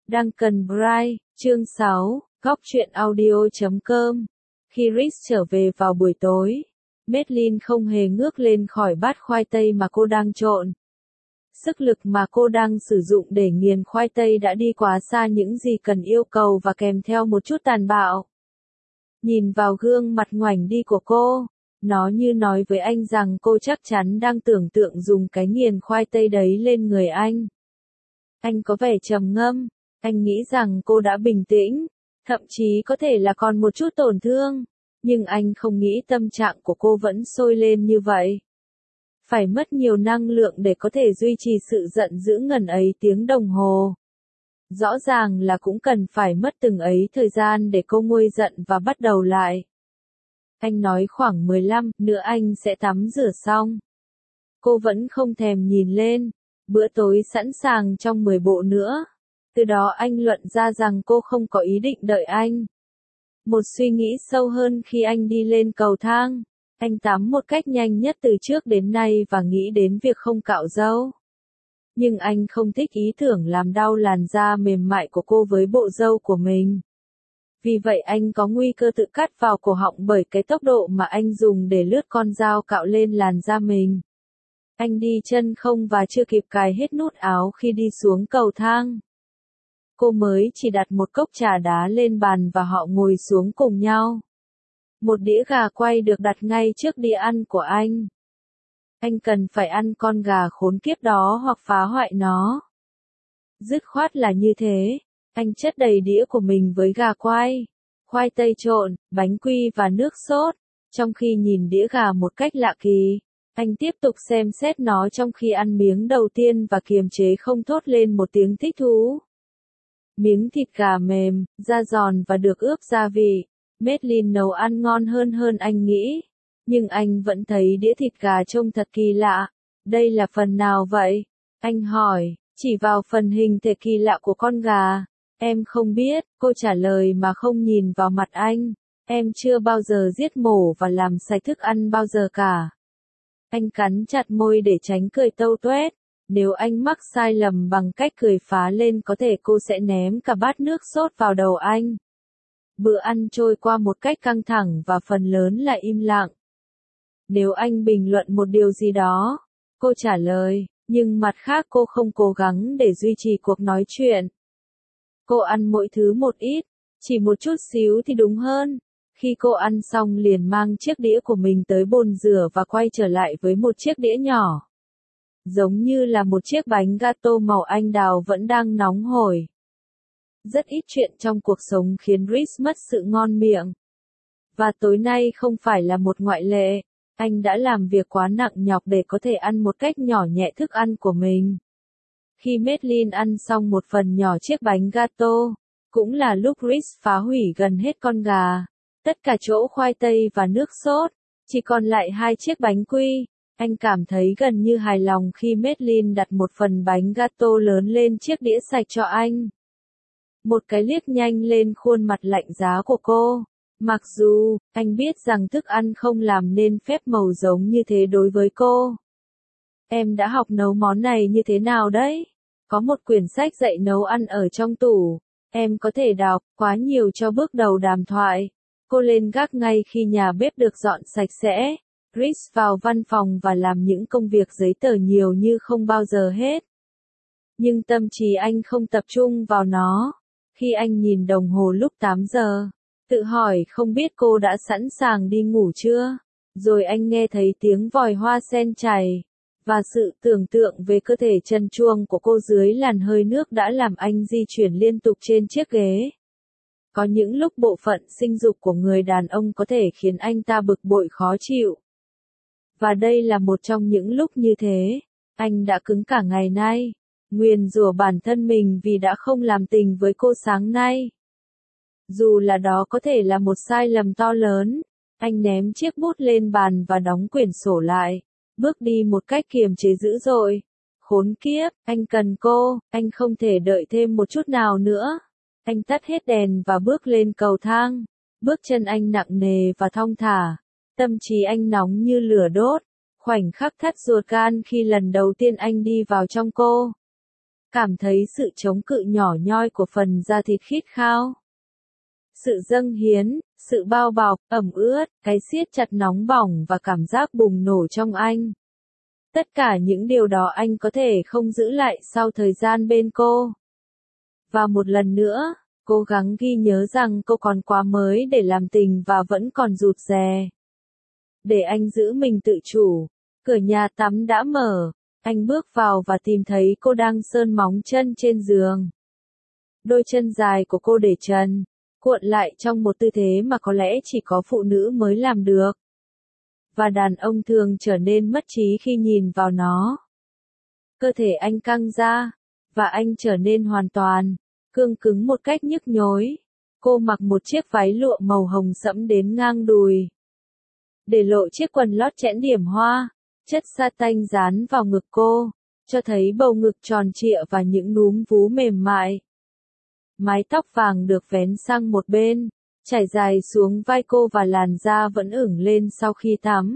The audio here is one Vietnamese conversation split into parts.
Duncan Bright, chương 6, góc truyện audio.com. Khi Rhys trở về vào buổi tối, Madeline không hề ngước lên khỏi bát khoai tây mà cô đang trộn. Sức lực mà cô đang sử dụng để nghiền khoai tây đã đi quá xa những gì cần yêu cầu và kèm theo một chút tàn bạo. Nhìn vào gương mặt ngoảnh đi của cô, nó như nói với anh rằng cô chắc chắn đang tưởng tượng dùng cái nghiền khoai tây đấy lên người anh. Anh có vẻ trầm ngâm, anh nghĩ rằng cô đã bình tĩnh, thậm chí có thể là còn một chút tổn thương, nhưng anh không nghĩ tâm trạng của cô vẫn sôi lên như vậy. Phải mất nhiều năng lượng để có thể duy trì sự giận dữ ngần ấy tiếng đồng hồ. Rõ ràng là cũng cần phải mất từng ấy thời gian để cô nguôi giận và bắt đầu lại. Anh nói khoảng 15 nữa anh sẽ tắm rửa xong. Cô vẫn không thèm nhìn lên, bữa tối sẵn sàng trong 10 bộ nữa. Từ đó anh luận ra rằng cô không có ý định đợi anh. Một suy nghĩ sâu hơn khi anh đi lên cầu thang. Anh tắm một cách nhanh nhất từ trước đến nay và nghĩ đến việc không cạo râu. Nhưng anh không thích ý tưởng làm đau làn da mềm mại của cô với bộ râu của mình. Vì vậy anh có nguy cơ tự cắt vào cổ họng bởi cái tốc độ mà anh dùng để lướt con dao cạo lên làn da mình. Anh đi chân không và chưa kịp cài hết nút áo khi đi xuống cầu thang. Cô mới chỉ đặt một cốc trà đá lên bàn và họ ngồi xuống cùng nhau. Một đĩa gà quay được đặt ngay trước đĩa ăn của anh. Anh cần phải ăn con gà khốn kiếp đó hoặc phá hoại nó. Dứt khoát là như thế, anh chất đầy đĩa của mình với gà quay, khoai tây trộn, bánh quy và nước sốt, trong khi nhìn đĩa gà một cách lạ kỳ. Anh tiếp tục xem xét nó trong khi ăn miếng đầu tiên và kiềm chế không thốt lên một tiếng thích thú. Miếng thịt gà mềm, da giòn và được ướp gia vị. Madeline nấu ăn ngon hơn anh nghĩ. Nhưng anh vẫn thấy đĩa thịt gà trông thật kỳ lạ. Đây là phần nào vậy? Anh hỏi, chỉ vào phần hình thể kỳ lạ của con gà. Em không biết, cô trả lời mà không nhìn vào mặt anh. Em chưa bao giờ giết mổ và làm sạch thức ăn bao giờ cả. Anh cắn chặt môi để tránh cười tâu tuét. Nếu anh mắc sai lầm bằng cách cười phá lên có thể cô sẽ ném cả bát nước sốt vào đầu anh. Bữa ăn trôi qua một cách căng thẳng và phần lớn là im lặng. Nếu anh bình luận một điều gì đó, cô trả lời, nhưng mặt khác cô không cố gắng để duy trì cuộc nói chuyện. Cô ăn mỗi thứ một ít, chỉ một chút xíu thì đúng hơn. Khi cô ăn xong liền mang chiếc đĩa của mình tới bồn rửa và quay trở lại với một chiếc đĩa nhỏ. Giống như là một chiếc bánh gato màu anh đào vẫn đang nóng hổi. Rất ít chuyện trong cuộc sống khiến Rhys mất sự ngon miệng. Và tối nay không phải là một ngoại lệ. Anh đã làm việc quá nặng nhọc để có thể ăn một cách nhỏ nhẹ thức ăn của mình. Khi Madeline ăn xong một phần nhỏ chiếc bánh gato, cũng là lúc Rhys phá hủy gần hết con gà, tất cả chỗ khoai tây và nước sốt, chỉ còn lại 2 chiếc bánh quy. Anh cảm thấy gần như hài lòng khi Madeline đặt một phần bánh gato lớn lên chiếc đĩa sạch cho anh. Một cái liếc nhanh lên khuôn mặt lạnh giá của cô. Mặc dù, anh biết rằng thức ăn không làm nên phép màu giống như thế đối với cô. Em đã học nấu món này như thế nào đấy? Có một quyển sách dạy nấu ăn ở trong tủ. Em có thể đọc, quá nhiều cho bước đầu đàm thoại. Cô lên gác ngay khi nhà bếp được dọn sạch sẽ. Rhys vào văn phòng và làm những công việc giấy tờ nhiều như không bao giờ hết. Nhưng tâm trí anh không tập trung vào nó. Khi anh nhìn đồng hồ lúc 8 giờ, tự hỏi không biết cô đã sẵn sàng đi ngủ chưa. Rồi anh nghe thấy tiếng vòi hoa sen chảy. Và sự tưởng tượng về cơ thể trần truồng của cô dưới làn hơi nước đã làm anh di chuyển liên tục trên chiếc ghế. Có những lúc bộ phận sinh dục của người đàn ông có thể khiến anh ta bực bội khó chịu. Và đây là một trong những lúc như thế. Anh đã cứng cả ngày nay. Nguyền rủa bản thân mình vì đã không làm tình với cô sáng nay. Dù là đó có thể là một sai lầm to lớn. Anh ném chiếc bút lên bàn và đóng quyển sổ lại. Bước đi một cách kiềm chế dữ dội. Khốn kiếp, anh cần cô, anh không thể đợi thêm một chút nào nữa. Anh tắt hết đèn và bước lên cầu thang. Bước chân anh nặng nề và thong thả. Tâm trí anh nóng như lửa đốt. Khoảnh khắc thắt ruột gan khi lần đầu tiên anh đi vào trong cô. cảm thấy sự chống cự nhỏ nhoi của phần da thịt khít khao. Sự dâng hiến, sự bao bọc, ẩm ướt, cái siết chặt nóng bỏng và cảm giác bùng nổ trong anh. Tất cả những điều đó anh có thể không giữ lại sau thời gian bên cô. Và một lần nữa, cố gắng ghi nhớ rằng cô còn quá mới để làm tình và vẫn còn rụt rè. Để anh giữ mình tự chủ, cửa nhà tắm đã mở, anh bước vào và tìm thấy cô đang sơn móng chân trên giường. Đôi chân dài của cô để trần, cuộn lại trong một tư thế mà có lẽ chỉ có phụ nữ mới làm được. Và đàn ông thường trở nên mất trí khi nhìn vào nó. Cơ thể anh căng ra, và anh trở nên hoàn toàn cương cứng một cách nhức nhối. Cô mặc một chiếc váy lụa màu hồng sẫm đến ngang đùi, để lộ chiếc quần lót chẽn điểm hoa, chất sa tanh dán vào ngực cô, cho thấy bầu ngực tròn trịa và những núm vú mềm mại. Mái tóc vàng được vén sang một bên, trải dài xuống vai cô và làn da vẫn ửng lên sau khi tắm.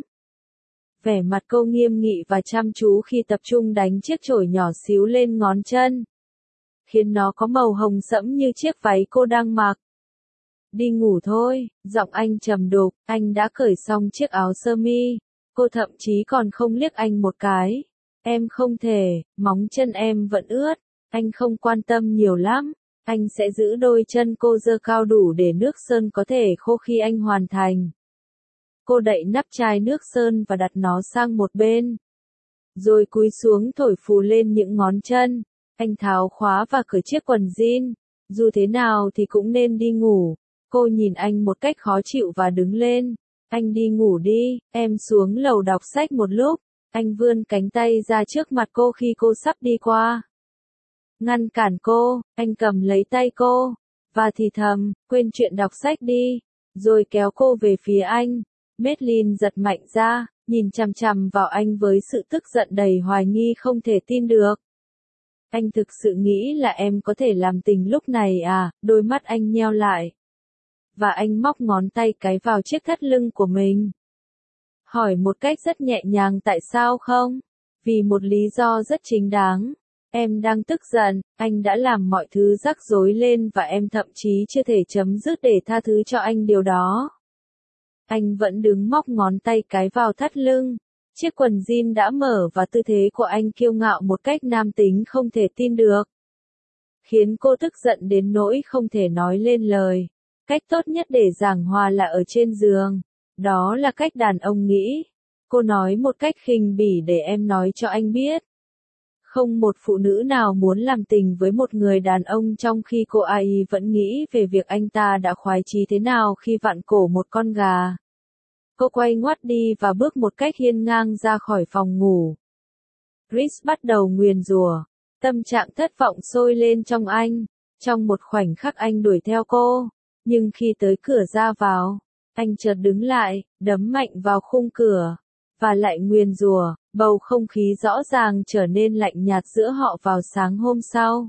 Vẻ mặt cô nghiêm nghị và chăm chú khi tập trung đánh chiếc chổi nhỏ xíu lên ngón chân, khiến nó có màu hồng sẫm như chiếc váy cô đang mặc. Đi ngủ thôi, giọng anh trầm đục, anh đã cởi xong chiếc áo sơ mi. Cô thậm chí còn không liếc anh một cái. Em không thể, móng chân em vẫn ướt. Anh không quan tâm nhiều lắm. Anh sẽ giữ đôi chân cô giơ cao đủ để nước sơn có thể khô khi anh hoàn thành. Cô đậy nắp chai nước sơn và đặt nó sang một bên. Rồi cúi xuống thổi phù lên những ngón chân. Anh tháo khóa và cởi chiếc quần jean. Dù thế nào thì cũng nên đi ngủ. Cô nhìn anh một cách khó chịu và đứng lên. Anh đi ngủ đi, em xuống lầu đọc sách một lúc. Anh vươn cánh tay ra trước mặt cô khi cô sắp đi qua. Ngăn cản cô, anh cầm lấy tay cô, và thì thầm, quên chuyện đọc sách đi, rồi kéo cô về phía anh. Madeline giật mạnh ra, nhìn chằm chằm vào anh với sự tức giận đầy hoài nghi không thể tin được. Anh thực sự nghĩ là em có thể làm tình lúc này à? Đôi mắt anh nheo lại. Và anh móc ngón tay cái vào chiếc thắt lưng của mình. Hỏi một cách rất nhẹ nhàng tại sao không? Vì một lý do rất chính đáng. Em đang tức giận, anh đã làm mọi thứ rắc rối lên và em thậm chí chưa thể chấm dứt để tha thứ cho anh điều đó. Anh vẫn đứng móc ngón tay cái vào thắt lưng. Chiếc quần jean đã mở và tư thế của anh kiêu ngạo một cách nam tính không thể tin được. Khiến cô tức giận đến nỗi không thể nói lên lời. Cách tốt nhất để giảng hòa là ở trên giường. Đó là cách đàn ông nghĩ. Cô nói một cách khinh bỉ để em nói cho anh biết. Không một phụ nữ nào muốn làm tình với một người đàn ông trong khi cô ấy vẫn nghĩ về việc anh ta đã khoái chí thế nào khi vặn cổ một con gà. Cô quay ngoắt đi và bước một cách hiên ngang ra khỏi phòng ngủ. Chris bắt đầu nguyền rủa. Tâm trạng thất vọng sôi lên trong anh. Trong một khoảnh khắc anh đuổi theo cô. Nhưng khi tới cửa ra vào, anh chợt đứng lại, đấm mạnh vào khung cửa. Và lại nguyền rủa. Bầu không khí rõ ràng trở nên lạnh nhạt giữa họ vào sáng hôm sau.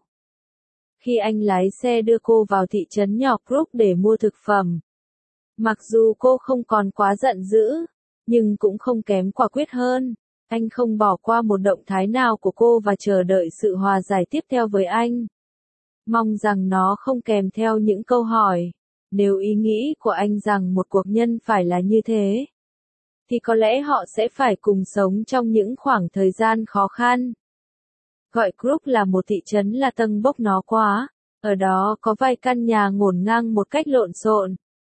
Khi anh lái xe đưa cô vào thị trấn nhỏ Crook để mua thực phẩm. Mặc dù cô không còn quá giận dữ, nhưng cũng không kém quả quyết hơn. Anh không bỏ qua một động thái nào của cô và chờ đợi sự hòa giải tiếp theo với anh. Mong rằng nó không kèm theo những câu hỏi. Nếu ý nghĩ của anh rằng một cuộc nhân phải là như thế, thì có lẽ họ sẽ phải cùng sống trong những khoảng thời gian khó khăn. Gọi Crook là một thị trấn là tâng bốc nó quá. Ở đó có vài căn nhà ngổn ngang một cách lộn xộn.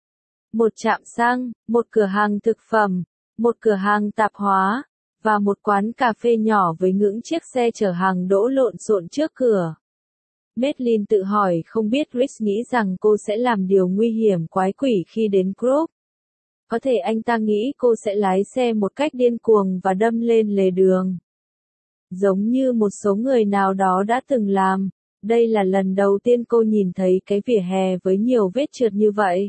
Một trạm xăng, một cửa hàng thực phẩm, một cửa hàng tạp hóa, và một quán cà phê nhỏ với những chiếc xe chở hàng đỗ lộn xộn trước cửa. Madeline tự hỏi không biết Chris nghĩ rằng cô sẽ làm điều nguy hiểm quái quỷ khi đến Crook. Có thể anh ta nghĩ cô sẽ lái xe một cách điên cuồng và đâm lên lề đường. Giống như một số người nào đó đã từng làm, đây là lần đầu tiên cô nhìn thấy cái vỉa hè với nhiều vết trượt như vậy.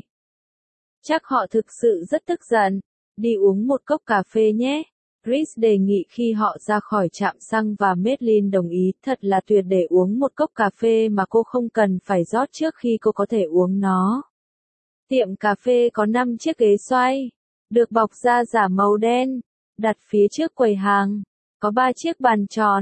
Chắc họ thực sự rất tức giận. Đi uống một cốc cà phê nhé. Chris đề nghị khi họ ra khỏi trạm xăng và Madeline đồng ý. Thật là tuyệt để uống một cốc cà phê mà cô không cần phải rót trước khi cô có thể uống nó. Tiệm cà phê có 5 chiếc ghế xoay, được bọc da giả màu đen, đặt phía trước quầy hàng. Có 3 chiếc bàn tròn,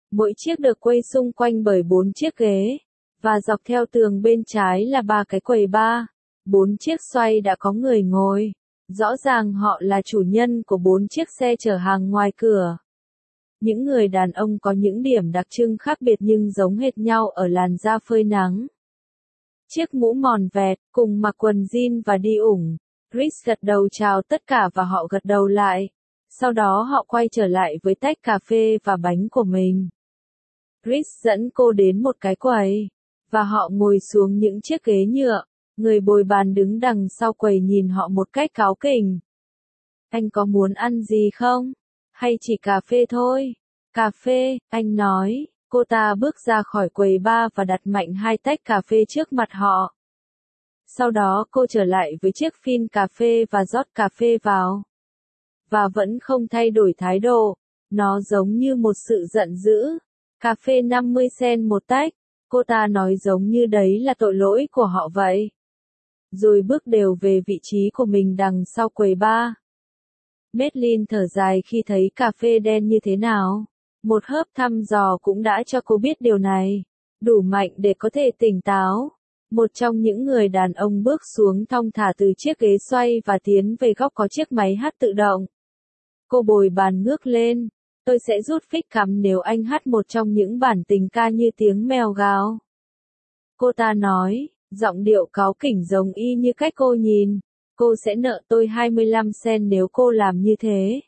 Mỗi chiếc được quây xung quanh bởi 4 chiếc ghế, và dọc theo tường bên trái là 3 cái quầy bar. 4 chiếc xoay đã có người ngồi. Rõ ràng họ là chủ nhân của 4 chiếc xe chở hàng ngoài cửa. Những người đàn ông có những điểm đặc trưng khác biệt nhưng giống hệt nhau ở làn da phơi nắng. Chiếc mũ mòn vẹt, cùng mặc quần jean và đi ủng. Chris gật đầu chào tất cả và họ gật đầu lại. Sau đó họ quay trở lại với tách cà phê và bánh của mình. Chris dẫn cô đến một cái quầy, và họ ngồi xuống những chiếc ghế nhựa. Người bồi bàn đứng đằng sau quầy nhìn họ một cách cáu kỉnh. Anh có muốn ăn gì không? Hay chỉ cà phê thôi? Cà phê, anh nói. Cô ta bước ra khỏi quầy bar và đặt mạnh 2 tách cà phê trước mặt họ. Sau đó cô trở lại với chiếc phin cà phê và rót cà phê vào. Và vẫn không thay đổi thái độ. Nó giống như một sự giận dữ. Cà phê 50 cent một tách. Cô ta nói giống như đấy là tội lỗi của họ vậy. Rồi bước đều về vị trí của mình đằng sau quầy bar. Madeline thở dài khi thấy cà phê đen như thế nào. Một hớp thăm dò cũng đã cho cô biết điều này. Đủ mạnh để có thể tỉnh táo. Một trong những người đàn ông bước xuống thong thả từ chiếc ghế xoay và tiến về góc có chiếc máy hát tự động. Cô bồi bàn ngước lên. Tôi sẽ rút phích cắm nếu anh hát một trong những bản tình ca như tiếng mèo gào. Cô ta nói, giọng điệu cáu kỉnh giống y như cách cô nhìn. Cô sẽ nợ tôi 25 cent nếu cô làm như thế.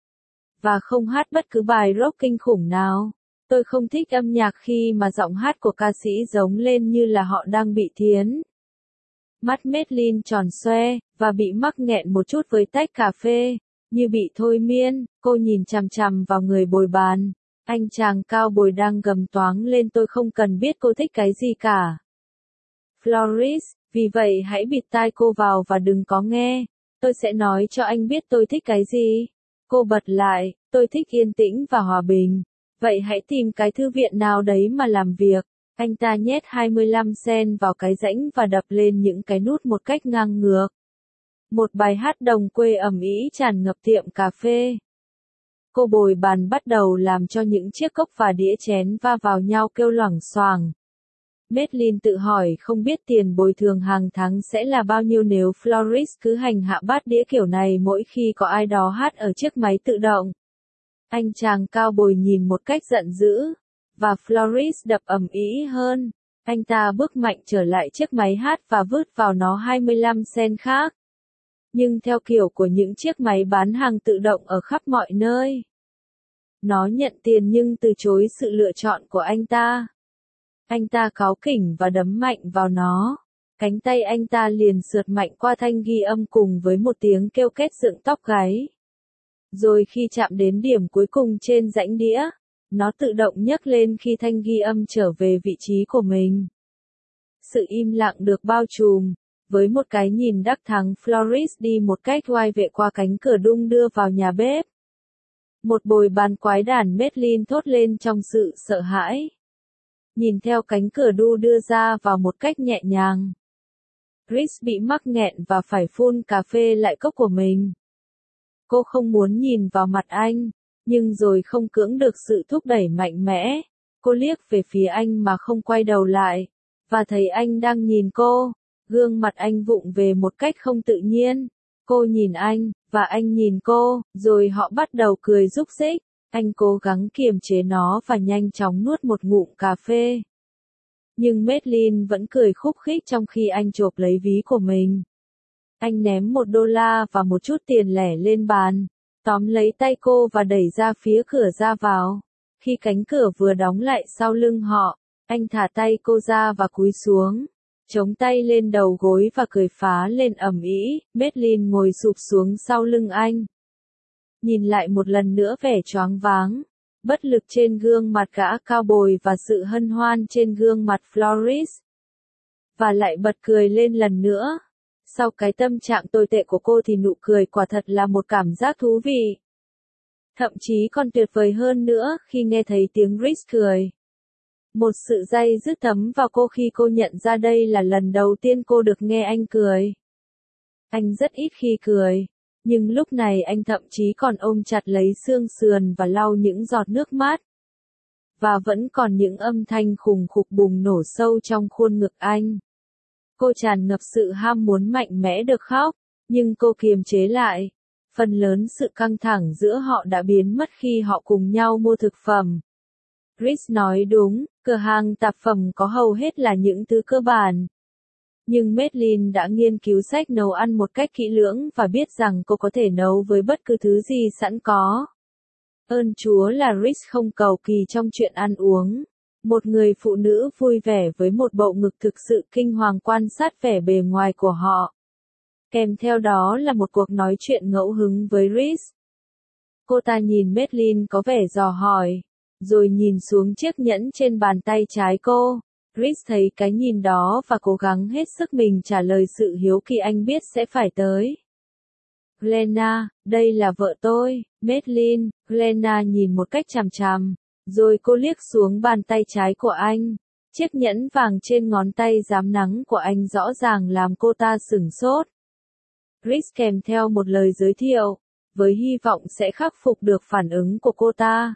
Và không hát bất cứ bài rock kinh khủng nào. Tôi không thích âm nhạc khi mà giọng hát của ca sĩ giống lên như là họ đang bị thiến. Mắt Madeline tròn xoe, và bị mắc nghẹn một chút với tách cà phê. Như bị thôi miên, cô nhìn chằm chằm vào người bồi bàn. Anh chàng cao bồi đang gầm toáng lên tôi không cần biết cô thích cái gì cả. Floris, vì vậy hãy bịt tai cô vào và đừng có nghe. Tôi sẽ nói cho anh biết tôi thích cái gì. Cô bật lại, tôi thích yên tĩnh và hòa bình. Vậy hãy tìm cái thư viện nào đấy mà làm việc. Anh ta nhét 25 cent vào cái rãnh và đập lên những cái nút một cách ngang ngược. Một bài hát đồng quê ầm ĩ tràn ngập tiệm cà phê. Cô bồi bàn bắt đầu làm cho những chiếc cốc và đĩa chén va vào nhau kêu loảng xoảng. Madeline tự hỏi không biết tiền bồi thường hàng tháng sẽ là bao nhiêu nếu Floris cứ hành hạ bát đĩa kiểu này mỗi khi có ai đó hát ở chiếc máy tự động. Anh chàng cao bồi nhìn một cách giận dữ, và Floris đập ầm ĩ hơn. Anh ta bước mạnh trở lại chiếc máy hát và vứt vào nó 25 cent khác. Nhưng theo kiểu của những chiếc máy bán hàng tự động ở khắp mọi nơi. Nó nhận tiền nhưng từ chối sự lựa chọn của anh ta. Anh ta cáu kỉnh và đấm mạnh vào nó. Cánh tay anh ta liền sượt mạnh qua thanh ghi âm cùng với một tiếng kêu két dựng tóc gáy. Rồi khi chạm đến điểm cuối cùng trên rãnh đĩa, nó tự động nhấc lên khi thanh ghi âm trở về vị trí của mình. Sự im lặng được bao trùm. Với một cái nhìn đắc thắng Floris đi một cách oai vệ qua cánh cửa đung đưa vào nhà bếp. Một bồi bàn quái đản Madeline thốt lên trong sự sợ hãi. Nhìn theo cánh cửa đu đưa ra vào một cách nhẹ nhàng. Chris bị mắc nghẹn và phải phun cà phê lại cốc của mình. Cô không muốn nhìn vào mặt anh, nhưng rồi không cưỡng được sự thúc đẩy mạnh mẽ. Cô liếc về phía anh mà không quay đầu lại, và thấy anh đang nhìn cô. Gương mặt anh vụng về một cách không tự nhiên. Cô nhìn anh, và anh nhìn cô, rồi họ bắt đầu cười rúc rích. Anh cố gắng kiềm chế nó và nhanh chóng nuốt một ngụm cà phê. Nhưng Madeline vẫn cười khúc khích trong khi anh chộp lấy ví của mình. Anh ném $1 và một chút tiền lẻ lên bàn, tóm lấy tay cô và đẩy ra phía cửa ra vào. Khi cánh cửa vừa đóng lại sau lưng họ, anh thả tay cô ra và cúi xuống, chống tay lên đầu gối và cười phá lên ầm ĩ. Madeline ngồi sụp xuống sau lưng anh. Nhìn lại một lần nữa vẻ choáng váng, bất lực trên gương mặt gã cao bồi và sự hân hoan trên gương mặt Floris. Và lại bật cười lên lần nữa. Sau cái tâm trạng tồi tệ của cô thì nụ cười quả thật là một cảm giác thú vị. Thậm chí còn tuyệt vời hơn nữa khi nghe thấy tiếng Chris cười. Một sự day dứt thấm vào cô khi cô nhận ra đây là lần đầu tiên cô được nghe anh cười. Anh rất ít khi cười, nhưng lúc này anh thậm chí còn ôm chặt lấy xương sườn và lau những giọt nước mắt. và vẫn còn những âm thanh khùng khục bùng nổ sâu trong khuôn ngực anh. Cô tràn ngập sự ham muốn mạnh mẽ được khóc, nhưng cô kiềm chế lại. Phần lớn sự căng thẳng giữa họ đã biến mất khi họ cùng nhau mua thực phẩm. Chris nói đúng, cửa hàng tạp phẩm có hầu hết là những thứ cơ bản. Nhưng Madeline đã nghiên cứu sách nấu ăn một cách kỹ lưỡng và biết rằng cô có thể nấu với bất cứ thứ gì sẵn có. Ơn Chúa là Chris không cầu kỳ trong chuyện ăn uống. Một người phụ nữ vui vẻ với một bộ ngực thực sự kinh hoàng quan sát vẻ bề ngoài của họ. Kèm theo đó là một cuộc nói chuyện ngẫu hứng với Chris. Cô ta nhìn Madeline có vẻ dò hỏi, rồi nhìn xuống chiếc nhẫn trên bàn tay trái cô. Chris thấy cái nhìn đó và cố gắng hết sức mình trả lời sự hiếu kỳ anh biết sẽ phải tới. Glenna, đây là vợ tôi, Madeline. Glenna nhìn một cách chằm chằm, rồi cô liếc xuống bàn tay trái của anh. Chiếc nhẫn vàng trên ngón tay rám nắng của anh rõ ràng làm cô ta sửng sốt. Chris kèm theo một lời giới thiệu, với hy vọng sẽ khắc phục được phản ứng của cô ta.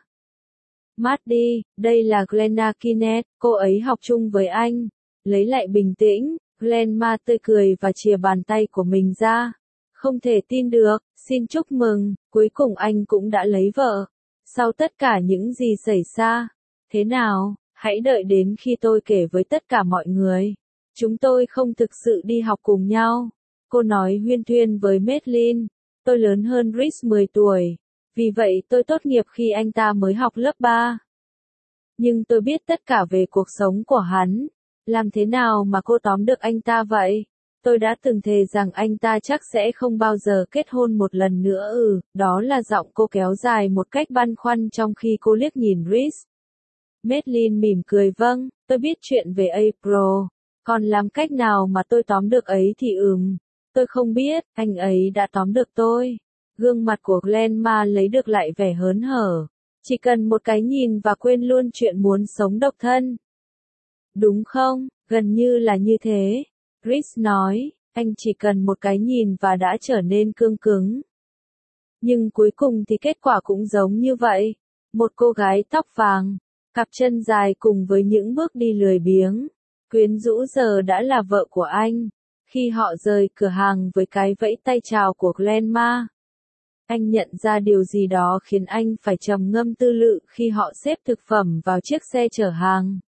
Maddie, đây là Glenna Kinnett, cô ấy học chung với anh. Lấy lại bình tĩnh, Glenna tươi cười và chìa bàn tay của mình ra. Không thể tin được, xin chúc mừng, cuối cùng anh cũng đã lấy vợ. Sau tất cả những gì xảy ra, thế nào, hãy đợi đến khi tôi kể với tất cả mọi người. Chúng tôi không thực sự đi học cùng nhau. Cô nói huyên thuyên với Madeline, tôi lớn hơn Chris 10 tuổi. Vì vậy tôi tốt nghiệp khi anh ta mới học lớp 3. Nhưng tôi biết tất cả về cuộc sống của hắn. Làm thế nào mà cô tóm được anh ta vậy? Tôi đã từng thề rằng anh ta chắc sẽ không bao giờ kết hôn một lần nữa. Đó là giọng cô kéo dài một cách băn khoăn trong khi cô liếc nhìn Chris. Madeline mỉm cười vâng, tôi biết chuyện về April. Còn làm cách nào mà tôi tóm được ấy thì tôi không biết, anh ấy đã tóm được tôi. Gương mặt của Glenna lấy được lại vẻ hớn hở. Chỉ cần một cái nhìn và quên luôn chuyện muốn sống độc thân. Đúng không, gần như là như thế. Chris nói, anh chỉ cần một cái nhìn và đã trở nên cương cứng. Nhưng cuối cùng thì kết quả cũng giống như vậy. Một cô gái tóc vàng, cặp chân dài cùng với những bước đi lười biếng, quyến rũ giờ đã là vợ của anh. Khi họ rời cửa hàng với cái vẫy tay chào của Glenna, anh nhận ra điều gì đó khiến anh phải trầm ngâm tư lự khi họ xếp thực phẩm vào chiếc xe chở hàng.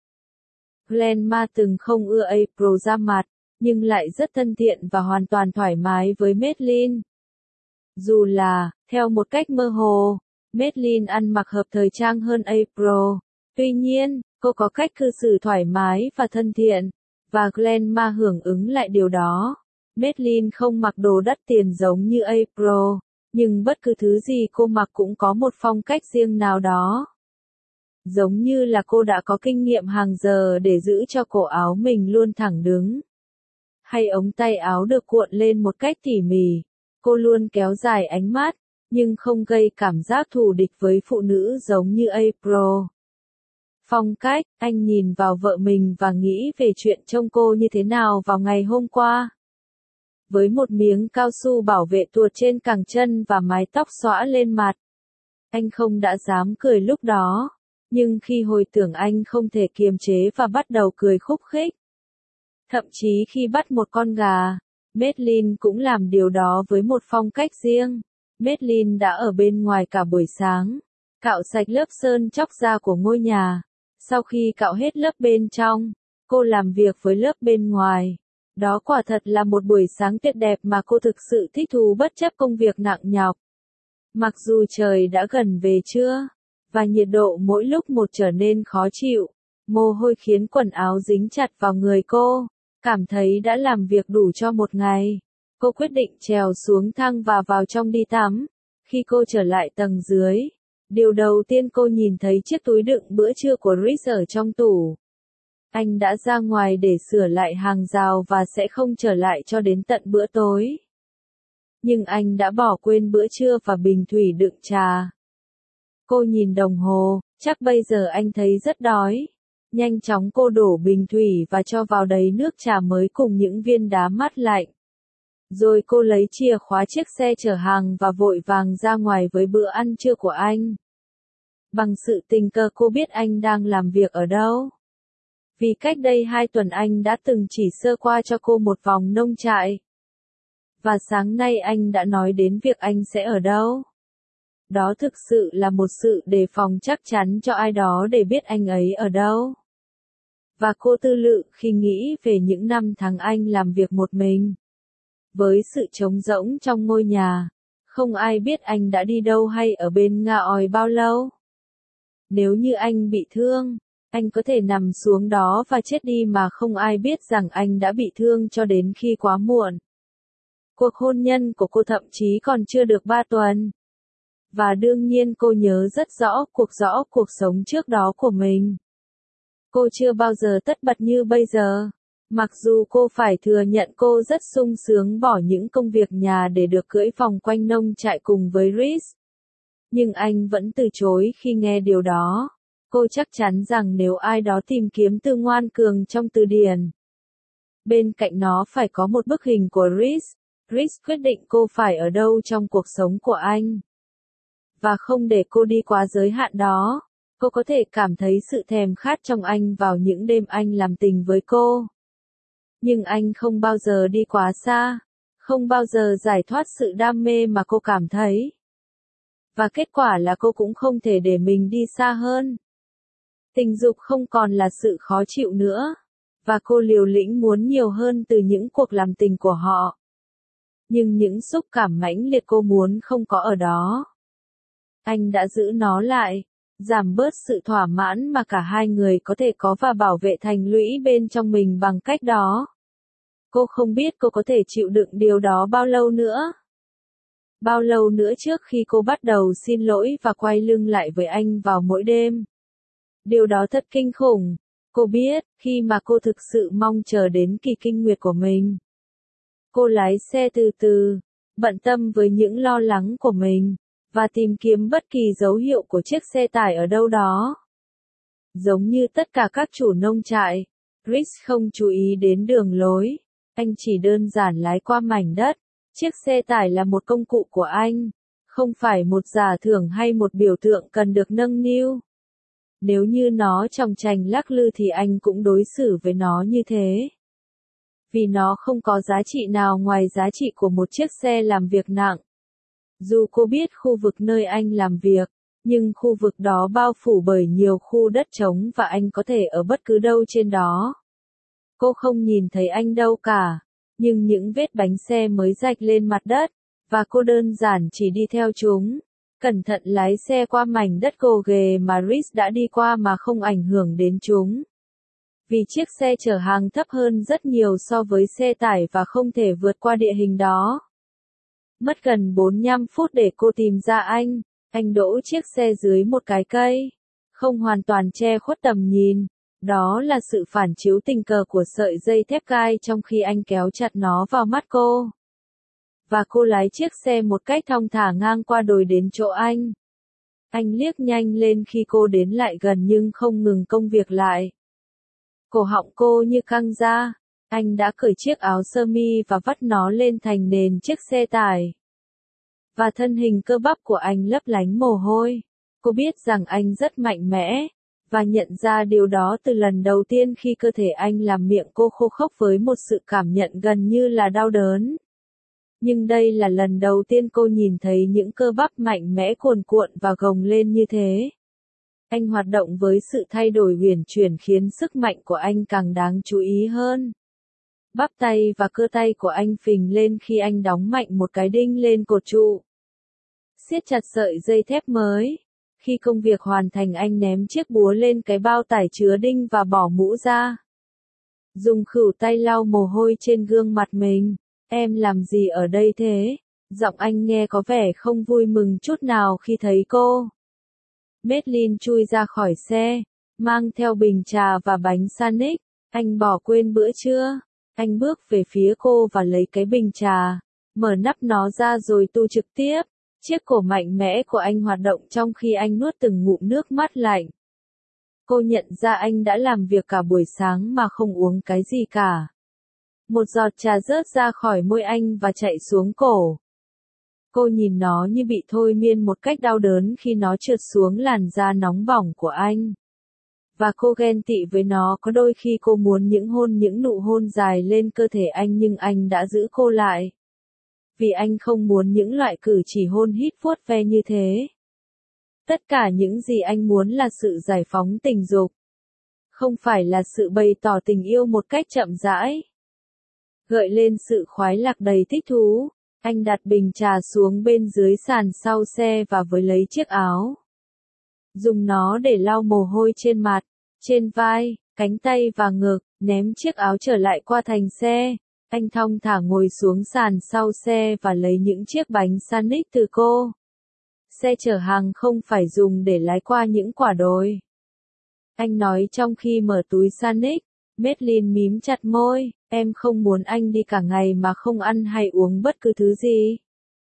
Glenna từng không ưa April ra mặt, nhưng lại rất thân thiện và hoàn toàn thoải mái với Madeline. Dù là, theo một cách mơ hồ, Madeline ăn mặc hợp thời trang hơn April. Tuy nhiên, cô có cách cư xử thoải mái và thân thiện, và Glenna hưởng ứng lại điều đó. Madeline không mặc đồ đắt tiền giống như April, nhưng bất cứ thứ gì cô mặc cũng có một phong cách riêng nào đó. Giống như là cô đã có kinh nghiệm hàng giờ để giữ cho cổ áo mình luôn thẳng đứng. Hay ống tay áo được cuộn lên một cách tỉ mỉ. Cô luôn kéo dài ánh mắt, nhưng không gây cảm giác thù địch với phụ nữ giống như April. Phong cách, anh nhìn vào vợ mình và nghĩ về chuyện trông cô như thế nào vào ngày hôm qua. Với một miếng cao su bảo vệ tuột trên cẳng chân và mái tóc xõa lên mặt. Anh không đã dám cười lúc đó, nhưng khi hồi tưởng anh không thể kiềm chế và bắt đầu cười khúc khích. Thậm chí khi bắt một con gà, Madeline cũng làm điều đó với một phong cách riêng. Madeline đã ở bên ngoài cả buổi sáng, cạo sạch lớp sơn chóc da của ngôi nhà. Sau khi cạo hết lớp bên trong, cô làm việc với lớp bên ngoài. Đó quả thật là một buổi sáng tuyệt đẹp mà cô thực sự thích thú bất chấp công việc nặng nhọc. Mặc dù trời đã gần về trưa, và nhiệt độ mỗi lúc một trở nên khó chịu, mồ hôi khiến quần áo dính chặt vào người cô, cảm thấy đã làm việc đủ cho một ngày. Cô quyết định trèo xuống thang và vào trong đi tắm. Khi cô trở lại tầng dưới, điều đầu tiên cô nhìn thấy chiếc túi đựng bữa trưa của Chris ở trong tủ. Anh đã ra ngoài để sửa lại hàng rào và sẽ không trở lại cho đến tận bữa tối. Nhưng anh đã bỏ quên bữa trưa và bình thủy đựng trà. Cô nhìn đồng hồ, chắc bây giờ anh thấy rất đói. Nhanh chóng cô đổ bình thủy và cho vào đầy nước trà mới cùng những viên đá mát lạnh. Rồi cô lấy chìa khóa chiếc xe chở hàng và vội vàng ra ngoài với bữa ăn trưa của anh. Bằng sự tình cờ cô biết anh đang làm việc ở đâu. Vì cách đây 2 tuần anh đã từng chỉ sơ qua cho cô một vòng nông trại. Và sáng nay anh đã nói đến việc anh sẽ ở đâu. Đó thực sự là một sự đề phòng chắc chắn cho ai đó để biết anh ấy ở đâu. Và cô tư lự khi nghĩ về những năm tháng anh làm việc một mình. Với sự trống rỗng trong ngôi nhà, không ai biết anh đã đi đâu hay ở bên Nga Oi bao lâu. Nếu như anh bị thương, anh có thể nằm xuống đó và chết đi mà không ai biết rằng anh đã bị thương cho đến khi quá muộn. Cuộc hôn nhân của cô thậm chí còn chưa được 3 tuần. Và đương nhiên cô nhớ rất rõ cuộc sống trước đó của mình. Cô chưa bao giờ tất bật như bây giờ. Mặc dù cô phải thừa nhận cô rất sung sướng bỏ những công việc nhà để được cưỡi vòng quanh nông trại cùng với Rhys. Nhưng anh vẫn từ chối khi nghe điều đó. Cô chắc chắn rằng nếu ai đó tìm kiếm từ ngoan cường trong từ điển, bên cạnh nó phải có một bức hình của Rhys. Rhys quyết định cô phải ở đâu trong cuộc sống của anh. Và không để cô đi quá giới hạn đó. Cô có thể cảm thấy sự thèm khát trong anh vào những đêm anh làm tình với cô. Nhưng anh không bao giờ đi quá xa. Không bao giờ giải thoát sự đam mê mà cô cảm thấy. Và kết quả là cô cũng không thể để mình đi xa hơn. Tình dục không còn là sự khó chịu nữa. Và cô liều lĩnh muốn nhiều hơn từ những cuộc làm tình của họ. Nhưng những xúc cảm mãnh liệt cô muốn không có ở đó. Anh đã giữ nó lại, giảm bớt sự thỏa mãn mà cả hai người có thể có và bảo vệ thành lũy bên trong mình bằng cách đó. Cô không biết cô có thể chịu đựng điều đó bao lâu nữa. Bao lâu nữa trước khi cô bắt đầu xin lỗi và quay lưng lại với anh vào mỗi đêm. Điều đó thật kinh khủng. Cô biết, khi mà cô thực sự mong chờ đến kỳ kinh nguyệt của mình. Cô lái xe từ từ, bận tâm với những lo lắng của mình, và tìm kiếm bất kỳ dấu hiệu của chiếc xe tải ở đâu đó. Giống như tất cả các chủ nông trại, Rhys không chú ý đến đường lối, anh chỉ đơn giản lái qua mảnh đất. Chiếc xe tải là một công cụ của anh, không phải một giả thưởng hay một biểu tượng cần được nâng niu. Nếu như nó chòng chành lắc lư thì anh cũng đối xử với nó như thế. Vì nó không có giá trị nào ngoài giá trị của một chiếc xe làm việc nặng. Dù cô biết khu vực nơi anh làm việc, nhưng khu vực đó bao phủ bởi nhiều khu đất trống và anh có thể ở bất cứ đâu trên đó. Cô không nhìn thấy anh đâu cả, nhưng những vết bánh xe mới rạch lên mặt đất, và cô đơn giản chỉ đi theo chúng. Cẩn thận lái xe qua mảnh đất gồ ghề mà Rhys đã đi qua mà không ảnh hưởng đến chúng. Vì chiếc xe chở hàng thấp hơn rất nhiều so với xe tải và không thể vượt qua địa hình đó. Mất gần 45 phút để cô tìm ra anh đỗ chiếc xe dưới một cái cây, không hoàn toàn che khuất tầm nhìn. Đó là sự phản chiếu tình cờ của sợi dây thép gai trong khi anh kéo chặt nó vào mắt cô. Và cô lái chiếc xe một cách thong thả ngang qua đồi đến chỗ anh. Anh liếc nhanh lên khi cô đến lại gần nhưng không ngừng công việc lại. Cổ họng cô như căng ra. Anh đã cởi chiếc áo sơ mi và vắt nó lên thành nền chiếc xe tải. Và thân hình cơ bắp của anh lấp lánh mồ hôi. Cô biết rằng anh rất mạnh mẽ, và nhận ra điều đó từ lần đầu tiên khi cơ thể anh làm miệng cô khô khốc với một sự cảm nhận gần như là đau đớn. Nhưng đây là lần đầu tiên cô nhìn thấy những cơ bắp mạnh mẽ cuồn cuộn và gồng lên như thế. Anh hoạt động với sự thay đổi uyển chuyển khiến sức mạnh của anh càng đáng chú ý hơn. Bắp tay và cơ tay của anh phình lên khi anh đóng mạnh một cái đinh lên cột trụ. Siết chặt sợi dây thép mới. Khi công việc hoàn thành anh ném chiếc búa lên cái bao tải chứa đinh và bỏ mũ ra. Dùng khửu tay lau mồ hôi trên gương mặt mình. Em làm gì ở đây thế? Giọng anh nghe có vẻ không vui mừng chút nào khi thấy cô. Madeline chui ra khỏi xe, mang theo bình trà và bánh sandwich. Anh bỏ quên bữa trưa. Anh bước về phía cô và lấy cái bình trà, mở nắp nó ra rồi tu trực tiếp. Chiếc cổ mạnh mẽ của anh hoạt động trong khi anh nuốt từng ngụm nước mát lạnh. Cô nhận ra anh đã làm việc cả buổi sáng mà không uống cái gì cả. Một giọt trà rớt ra khỏi môi anh và chạy xuống cổ. Cô nhìn nó như bị thôi miên một cách đau đớn khi nó trượt xuống làn da nóng bỏng của anh. Và cô ghen tị với nó, có đôi khi cô muốn những nụ hôn dài lên cơ thể anh nhưng anh đã giữ cô lại. Vì anh không muốn những loại cử chỉ hôn hít vuốt ve như thế. Tất cả những gì anh muốn là sự giải phóng tình dục. Không phải là sự bày tỏ tình yêu một cách chậm rãi. Gợi lên sự khoái lạc đầy thích thú. Anh đặt bình trà xuống bên dưới sàn sau xe và với lấy chiếc áo. Dùng nó để lau mồ hôi trên mặt, trên vai, cánh tay và ngực, ném chiếc áo trở lại qua thành xe. Anh thong thả ngồi xuống sàn sau xe và lấy những chiếc bánh sandwich từ cô. Xe chở hàng không phải dùng để lái qua những quả đồi. Anh nói trong khi mở túi sandwich. Madeline mím chặt môi, em không muốn anh đi cả ngày mà không ăn hay uống bất cứ thứ gì.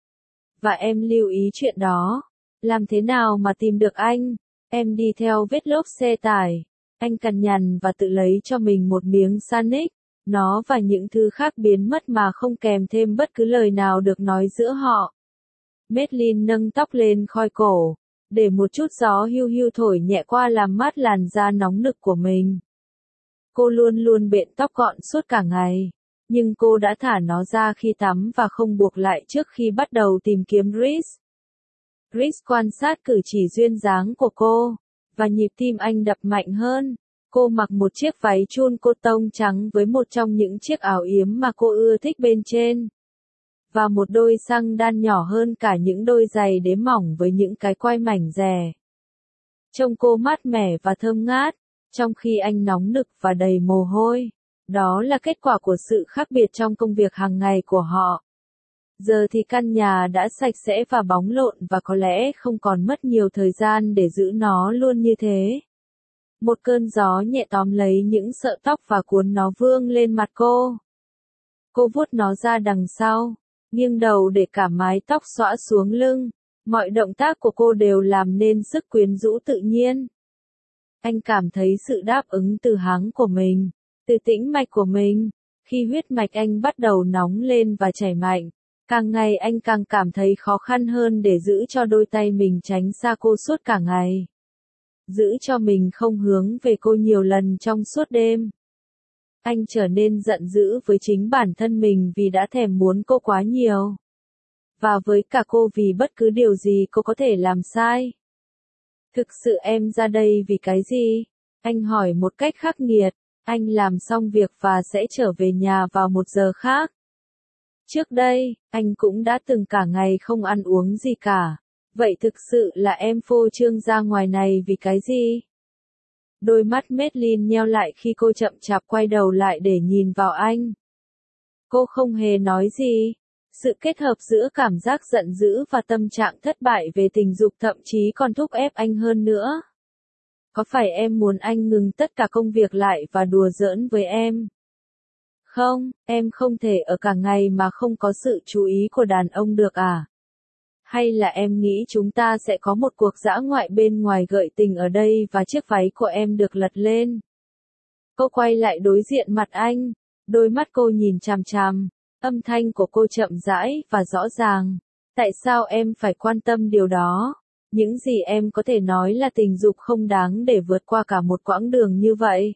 Và em lưu ý chuyện đó. Làm thế nào mà tìm được anh? Em đi theo vết lốp xe tải. Anh cằn nhằn và tự lấy cho mình một miếng sandwich. Nó và những thứ khác biến mất mà không kèm thêm bất cứ lời nào được nói giữa họ. Madeline nâng tóc lên khoi cổ, để một chút gió hiu hiu thổi nhẹ qua làm mát làn da nóng nực của mình. Cô luôn luôn bện tóc gọn suốt cả ngày, nhưng cô đã thả nó ra khi tắm và không buộc lại trước khi bắt đầu tìm kiếm Reese. Reese quan sát cử chỉ duyên dáng của cô, và nhịp tim anh đập mạnh hơn. Cô mặc một chiếc váy chun cô tông trắng với một trong những chiếc áo yếm mà cô ưa thích bên trên. Và một đôi xăng đan nhỏ hơn cả những đôi giày đế mỏng với những cái quai mảnh dè. Trông cô mát mẻ và thơm ngát, trong khi anh nóng nực và đầy mồ hôi. Đó là kết quả của sự khác biệt trong công việc hàng ngày của họ. Giờ thì căn nhà đã sạch sẽ và bóng lộn và có lẽ không còn mất nhiều thời gian để giữ nó luôn như thế. Một cơn gió nhẹ tóm lấy những sợi tóc và cuốn nó vương lên mặt cô. Cô vuốt nó ra đằng sau, nghiêng đầu để cả mái tóc xõa xuống lưng. Mọi động tác của cô đều làm nên sức quyến rũ tự nhiên. Anh cảm thấy sự đáp ứng từ háng của mình, từ tĩnh mạch của mình. Khi huyết mạch anh bắt đầu nóng lên và chảy mạnh, càng ngày anh càng cảm thấy khó khăn hơn để giữ cho đôi tay mình tránh xa cô suốt cả ngày. Giữ cho mình không hướng về cô nhiều lần trong suốt đêm. Anh trở nên giận dữ với chính bản thân mình vì đã thèm muốn cô quá nhiều. Và với cả cô vì bất cứ điều gì cô có thể làm sai. Thực sự em ra đây vì cái gì? Anh hỏi một cách khắc nghiệt. Anh làm xong việc và sẽ trở về nhà vào một giờ khác. Trước đây, anh cũng đã từng cả ngày không ăn uống gì cả. Vậy thực sự là em phô trương ra ngoài này vì cái gì? Đôi mắt Madeline nheo lại khi cô chậm chạp quay đầu lại để nhìn vào anh. Cô không hề nói gì. Sự kết hợp giữa cảm giác giận dữ và tâm trạng thất bại về tình dục thậm chí còn thúc ép anh hơn nữa. Có phải em muốn anh ngừng tất cả công việc lại và đùa giỡn với em? Không, em không thể ở cả ngày mà không có sự chú ý của đàn ông được à? Hay là em nghĩ chúng ta sẽ có một cuộc dã ngoại bên ngoài gợi tình ở đây và chiếc váy của em được lật lên? Cô quay lại đối diện mặt anh, đôi mắt cô nhìn chằm chằm, âm thanh của cô chậm rãi và rõ ràng. Tại sao em phải quan tâm điều đó? Những gì em có thể nói là tình dục không đáng để vượt qua cả một quãng đường như vậy.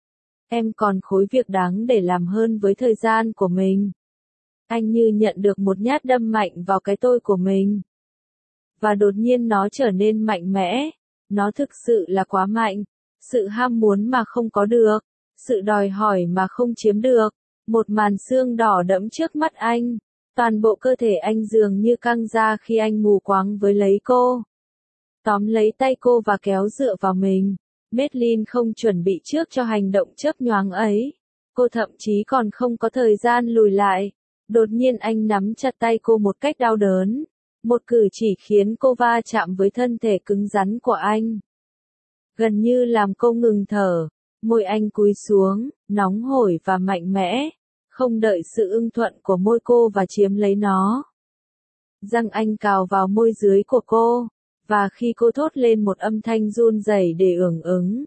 Em còn khối việc đáng để làm hơn với thời gian của mình. Anh như nhận được một nhát đâm mạnh vào cái tôi của mình. Và đột nhiên nó trở nên mạnh mẽ. Nó thực sự là quá mạnh. Sự ham muốn mà không có được. Sự đòi hỏi mà không chiếm được. Một màn xương đỏ đẫm trước mắt anh. Toàn bộ cơ thể anh dường như căng ra khi anh mù quáng với lấy cô. Tóm lấy tay cô và kéo dựa vào mình. Madeline không chuẩn bị trước cho hành động chớp nhoáng ấy. Cô thậm chí còn không có thời gian lùi lại. Đột nhiên anh nắm chặt tay cô một cách đau đớn. Một cử chỉ khiến cô va chạm với thân thể cứng rắn của anh. Gần như làm cô ngừng thở. Môi anh cúi xuống, nóng hổi và mạnh mẽ. Không đợi sự ưng thuận của môi cô và chiếm lấy nó. Răng anh cào vào môi dưới của cô. Và khi cô thốt lên một âm thanh run rẩy để hưởng ứng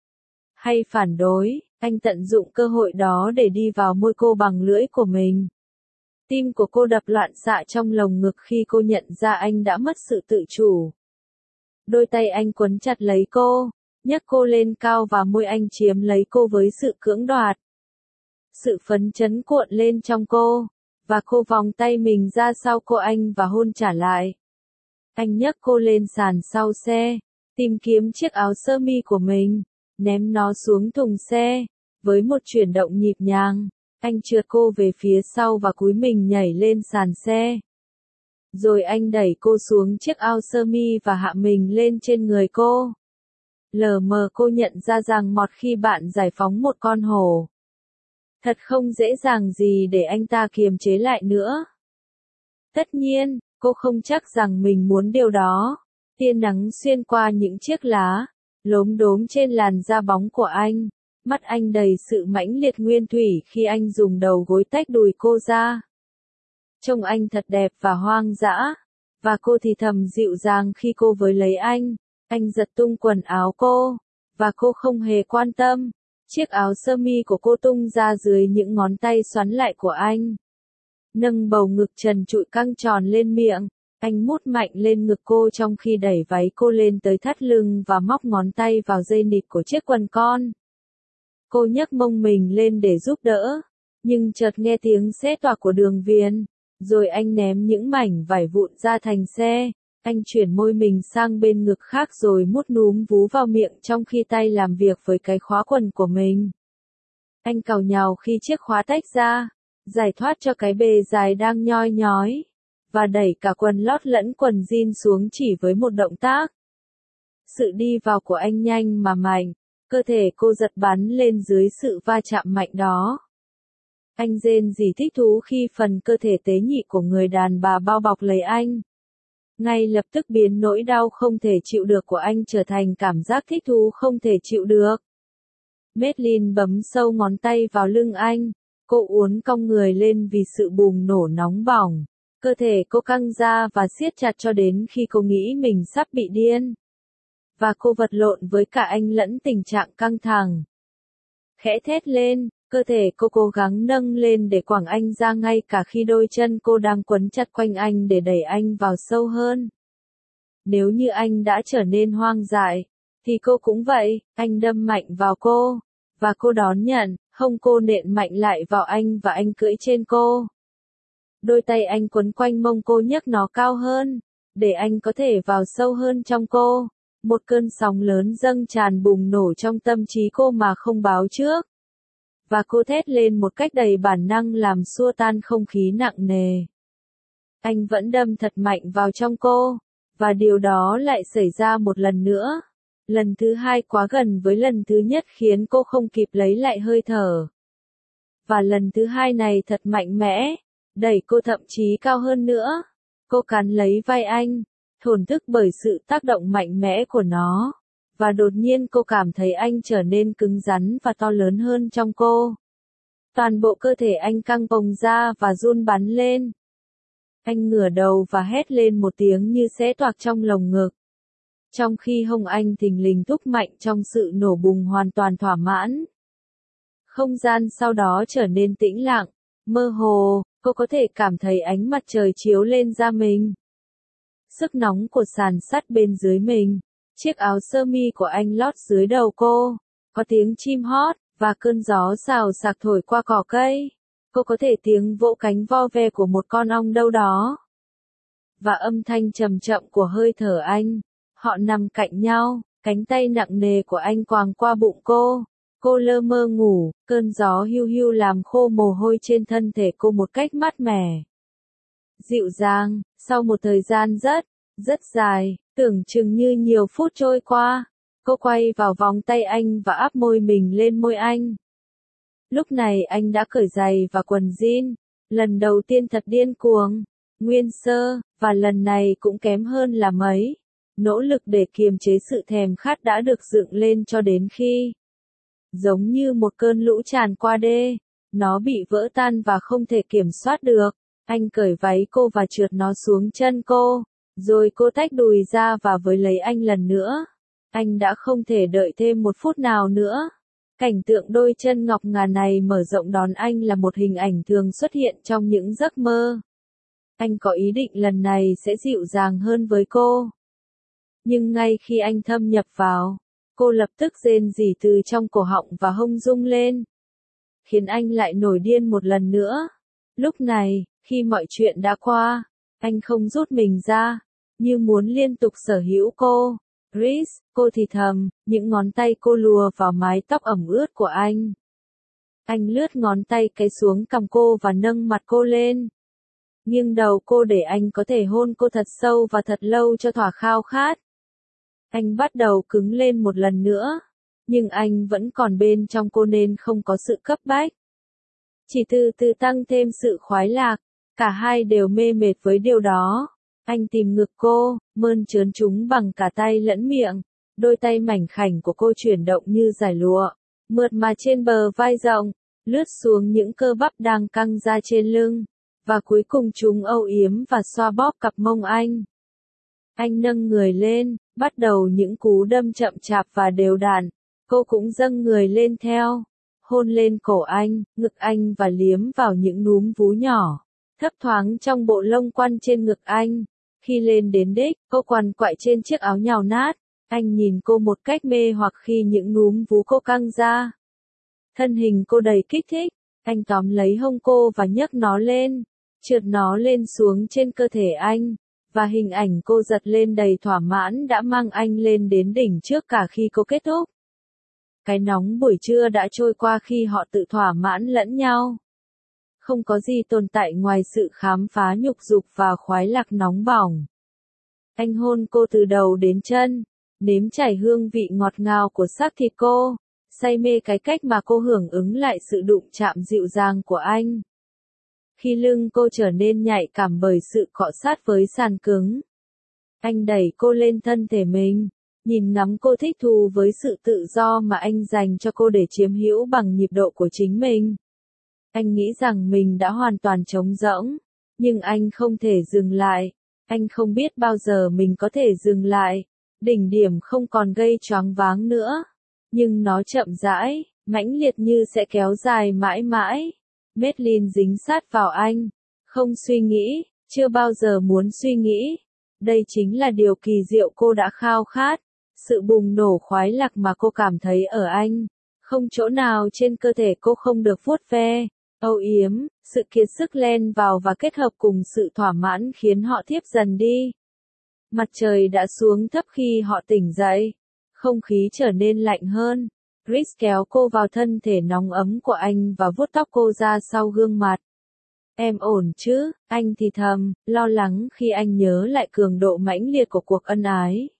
hay phản đối, anh tận dụng cơ hội đó để đi vào môi cô bằng lưỡi của mình. Tim của cô đập loạn xạ trong lồng ngực khi cô nhận ra anh đã mất sự tự chủ. Đôi tay anh quấn chặt lấy cô, nhấc cô lên cao và môi anh chiếm lấy cô với sự cưỡng đoạt. Sự phấn chấn cuộn lên trong cô, và cô vòng tay mình ra sau cô anh và hôn trả lại. Anh nhấc cô lên sàn sau xe, tìm kiếm chiếc áo sơ mi của mình, ném nó xuống thùng xe. Với một chuyển động nhịp nhàng, anh trượt cô về phía sau và cúi mình nhảy lên sàn xe. Rồi anh đẩy cô xuống chiếc áo sơ mi và hạ mình lên trên người cô. Lờ mờ cô nhận ra rằng một khi bạn giải phóng một con hổ, thật không dễ dàng gì để anh ta kiềm chế lại nữa. Tất nhiên, cô không chắc rằng mình muốn điều đó. Tia nắng xuyên qua những chiếc lá, lốm đốm trên làn da bóng của anh. Mắt anh đầy sự mãnh liệt nguyên thủy khi anh dùng đầu gối tách đùi cô ra. Trông anh thật đẹp và hoang dã. Và cô thì thầm dịu dàng khi cô với lấy anh. Anh giật tung quần áo cô. Và cô không hề quan tâm. Chiếc áo sơ mi của cô tung ra dưới những ngón tay xoắn lại của anh. Nâng bầu ngực trần trụi căng tròn lên miệng. Anh mút mạnh lên ngực cô trong khi đẩy váy cô lên tới thắt lưng và móc ngón tay vào dây nịt của chiếc quần con. Cô nhấc mông mình lên để giúp đỡ, nhưng chợt nghe tiếng xé toạc của đường viền, rồi anh ném những mảnh vải vụn ra thành xe. Anh chuyển môi mình sang bên ngực khác rồi mút núm vú vào miệng trong khi tay làm việc với cái khóa quần của mình. Anh càu nhàu khi chiếc khóa tách ra, giải thoát cho cái bề dài đang nhoi nhói, và đẩy cả quần lót lẫn quần jean xuống chỉ với một động tác. Sự đi vào của anh nhanh mà mạnh, cơ thể cô giật bắn lên dưới sự va chạm mạnh đó. Anh rên rỉ thích thú khi phần cơ thể tế nhị của người đàn bà bao bọc lấy anh. Ngay lập tức biến nỗi đau không thể chịu được của anh trở thành cảm giác thích thú không thể chịu được. Madeline bấm sâu ngón tay vào lưng anh. Cô uốn cong người lên vì sự bùng nổ nóng bỏng. Cơ thể cô căng ra và siết chặt cho đến khi cô nghĩ mình sắp bị điên. Và cô vật lộn với cả anh lẫn tình trạng căng thẳng. Khẽ thét lên, cơ thể cô cố gắng nâng lên để quẳng anh ra ngay cả khi đôi chân cô đang quấn chặt quanh anh để đẩy anh vào sâu hơn. Nếu như anh đã trở nên hoang dại, thì cô cũng vậy. Anh đâm mạnh vào cô, và cô đón nhận, hông cô nện mạnh lại vào anh và anh cưỡi trên cô. Đôi tay anh quấn quanh mông cô nhấc nó cao hơn, để anh có thể vào sâu hơn trong cô. Một cơn sóng lớn dâng tràn bùng nổ trong tâm trí cô mà không báo trước. Và cô thét lên một cách đầy bản năng làm xua tan không khí nặng nề. Anh vẫn đâm thật mạnh vào trong cô, và điều đó lại xảy ra một lần nữa. Lần thứ hai quá gần với lần thứ nhất khiến cô không kịp lấy lại hơi thở. Và lần thứ hai này thật mạnh mẽ, đẩy cô thậm chí cao hơn nữa. Cô cắn lấy vai anh, thổn thức bởi sự tác động mạnh mẽ của nó. Và đột nhiên cô cảm thấy anh trở nên cứng rắn và to lớn hơn trong cô. Toàn bộ cơ thể anh căng bồng ra và run bắn lên. Anh ngửa đầu và hét lên một tiếng như xé toạc trong lồng ngực. Trong khi hông anh thình lình thúc mạnh trong sự nổ bùng hoàn toàn thỏa mãn. Không gian sau đó trở nên tĩnh lặng, mơ hồ, cô có thể cảm thấy ánh mặt trời chiếu lên da mình. Sức nóng của sàn sắt bên dưới mình. Chiếc áo sơ mi của anh lót dưới đầu cô. Có tiếng chim hót, và cơn gió xào xạc thổi qua cỏ cây. Cô có thể tiếng vỗ cánh vo ve của một con ong đâu đó. Và âm thanh trầm chậm của hơi thở anh. Họ nằm cạnh nhau, cánh tay nặng nề của anh quàng qua bụng cô. Cô lơ mơ ngủ, cơn gió hiu hiu làm khô mồ hôi trên thân thể cô một cách mát mẻ. Dịu dàng, sau một thời gian rất dài, tưởng chừng như nhiều phút trôi qua, cô quay vào vòng tay anh và áp môi mình lên môi anh. Lúc này anh đã cởi giày và quần jean, lần đầu tiên thật điên cuồng, nguyên sơ, và lần này cũng kém hơn là mấy. Nỗ lực để kiềm chế sự thèm khát đã được dựng lên cho đến khi, giống như một cơn lũ tràn qua đê, nó bị vỡ tan và không thể kiểm soát được. Anh cởi váy cô và trượt nó xuống chân cô, rồi cô tách đùi ra và với lấy anh lần nữa. Anh đã không thể đợi thêm một phút nào nữa. Cảnh tượng đôi chân ngọc ngà này mở rộng đón anh là một hình ảnh thường xuất hiện trong những giấc mơ. Anh có ý định lần này sẽ dịu dàng hơn với cô. Nhưng ngay khi anh thâm nhập vào, cô lập tức rên rỉ từ trong cổ họng và hông rung lên, khiến anh lại nổi điên một lần nữa. Lúc này, khi mọi chuyện đã qua, anh không rút mình ra, như muốn liên tục sở hữu cô. Chris, cô thì thầm, những ngón tay cô lùa vào mái tóc ẩm ướt của anh. Anh lướt ngón tay cái xuống cằm cô và nâng mặt cô lên. Nghiêng đầu cô để anh có thể hôn cô thật sâu và thật lâu cho thỏa khao khát. Anh bắt đầu cứng lên một lần nữa, nhưng anh vẫn còn bên trong cô nên không có sự cấp bách. Chỉ từ từ tăng thêm sự khoái lạc, cả hai đều mê mệt với điều đó. Anh tìm ngực cô, mơn trớn chúng bằng cả tay lẫn miệng. Đôi tay mảnh khảnh của cô chuyển động như dải lụa, mượt mà trên bờ vai rộng, lướt xuống những cơ bắp đang căng ra trên lưng, và cuối cùng chúng âu yếm và xoa bóp cặp mông anh. Anh nâng người lên, bắt đầu những cú đâm chậm chạp và đều đặn. Cô cũng dâng người lên theo, hôn lên cổ anh, ngực anh và liếm vào những núm vú nhỏ, thấp thoáng trong bộ lông quăn trên ngực anh. Khi lên đến đích, cô quằn quại trên chiếc áo nhào nát. Anh nhìn cô một cách mê hoặc khi những núm vú cô căng ra. Thân hình cô đầy kích thích, anh tóm lấy hông cô và nhấc nó lên, trượt nó lên xuống trên cơ thể anh, và hình ảnh cô giật lên đầy thỏa mãn đã mang anh lên đến đỉnh trước cả khi cô kết thúc. Cái nóng buổi trưa đã trôi qua khi họ tự thỏa mãn lẫn nhau. Không có gì tồn tại ngoài sự khám phá nhục dục và khoái lạc nóng bỏng. Anh hôn cô từ đầu đến chân, nếm trải hương vị ngọt ngào của xác thịt cô, say mê cái cách mà cô hưởng ứng lại sự đụng chạm dịu dàng của anh. Khi lưng cô trở nên nhạy cảm bởi sự cọ sát với sàn cứng, anh đẩy cô lên thân thể mình, nhìn ngắm cô thích thú với sự tự do mà anh dành cho cô để chiếm hữu bằng nhịp độ của chính mình. Anh nghĩ rằng mình đã hoàn toàn trống rỗng, nhưng anh không thể dừng lại. Anh không biết bao giờ mình có thể dừng lại. Đỉnh điểm không còn gây choáng váng nữa, nhưng nó chậm rãi, mãnh liệt như sẽ kéo dài mãi mãi. Madeline dính sát vào anh, không suy nghĩ, chưa bao giờ muốn suy nghĩ. Đây chính là điều kỳ diệu cô đã khao khát, sự bùng nổ khoái lạc mà cô cảm thấy ở anh. Không chỗ nào trên cơ thể cô không được vuốt ve, âu yếm, sự kiệt sức len vào và kết hợp cùng sự thỏa mãn khiến họ thiếp dần đi. Mặt trời đã xuống thấp khi họ tỉnh dậy, không khí trở nên lạnh hơn. Chris kéo cô vào thân thể nóng ấm của anh và vuốt tóc cô ra sau gương mặt. Em ổn chứ? Anh thì thầm, lo lắng khi anh nhớ lại cường độ mãnh liệt của cuộc ân ái.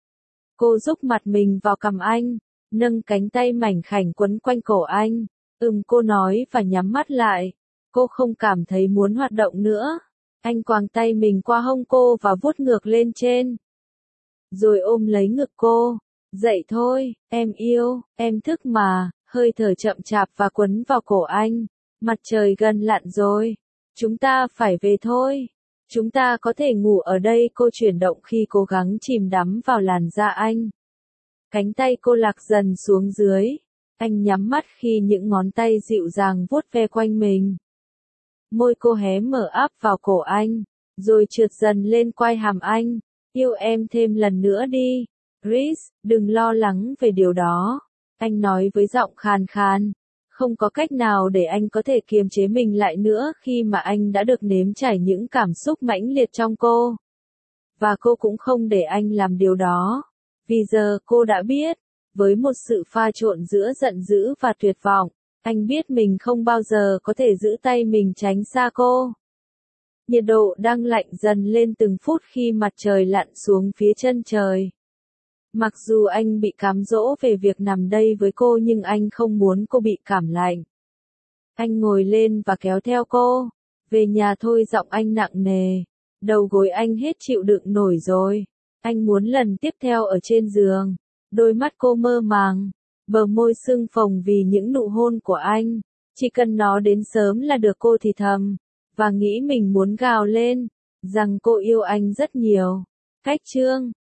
Cô rúc mặt mình vào cằm anh, nâng cánh tay mảnh khảnh quấn quanh cổ anh. Cô nói và nhắm mắt lại. Cô không cảm thấy muốn hoạt động nữa. Anh quàng tay mình qua hông cô và vuốt ngược lên trên. Rồi ôm lấy ngực cô. Dậy thôi, em yêu, em thức mà, hơi thở chậm chạp và quấn vào cổ anh. Mặt trời gần lặn rồi. Chúng ta phải về thôi. Chúng ta có thể ngủ ở đây, cô chuyển động khi cố gắng chìm đắm vào làn da anh. Cánh tay cô lạc dần xuống dưới. Anh nhắm mắt khi những ngón tay dịu dàng vuốt ve quanh mình. Môi cô hé mở áp vào cổ anh, rồi trượt dần lên quai hàm anh. Yêu em thêm lần nữa đi. Chris, đừng lo lắng về điều đó. Anh nói với giọng khàn khàn. Không có cách nào để anh có thể kiềm chế mình lại nữa khi mà anh đã được nếm trải những cảm xúc mãnh liệt trong cô. Và cô cũng không để anh làm điều đó. Vì giờ cô đã biết, với một sự pha trộn giữa giận dữ và tuyệt vọng, anh biết mình không bao giờ có thể giữ tay mình tránh xa cô. Nhiệt độ đang lạnh dần lên từng phút khi mặt trời lặn xuống phía chân trời. Mặc dù anh bị cám dỗ về việc nằm đây với cô nhưng anh không muốn cô bị cảm lạnh. Anh ngồi lên và kéo theo cô. Về nhà thôi, giọng anh nặng nề. Đầu gối anh hết chịu đựng nổi rồi. Anh muốn lần tiếp theo ở trên giường. Đôi mắt cô mơ màng. Bờ môi sưng phồng vì những nụ hôn của anh. Chỉ cần nó đến sớm là được, cô thì thầm. Và nghĩ mình muốn gào lên. Rằng cô yêu anh rất nhiều. Cách chương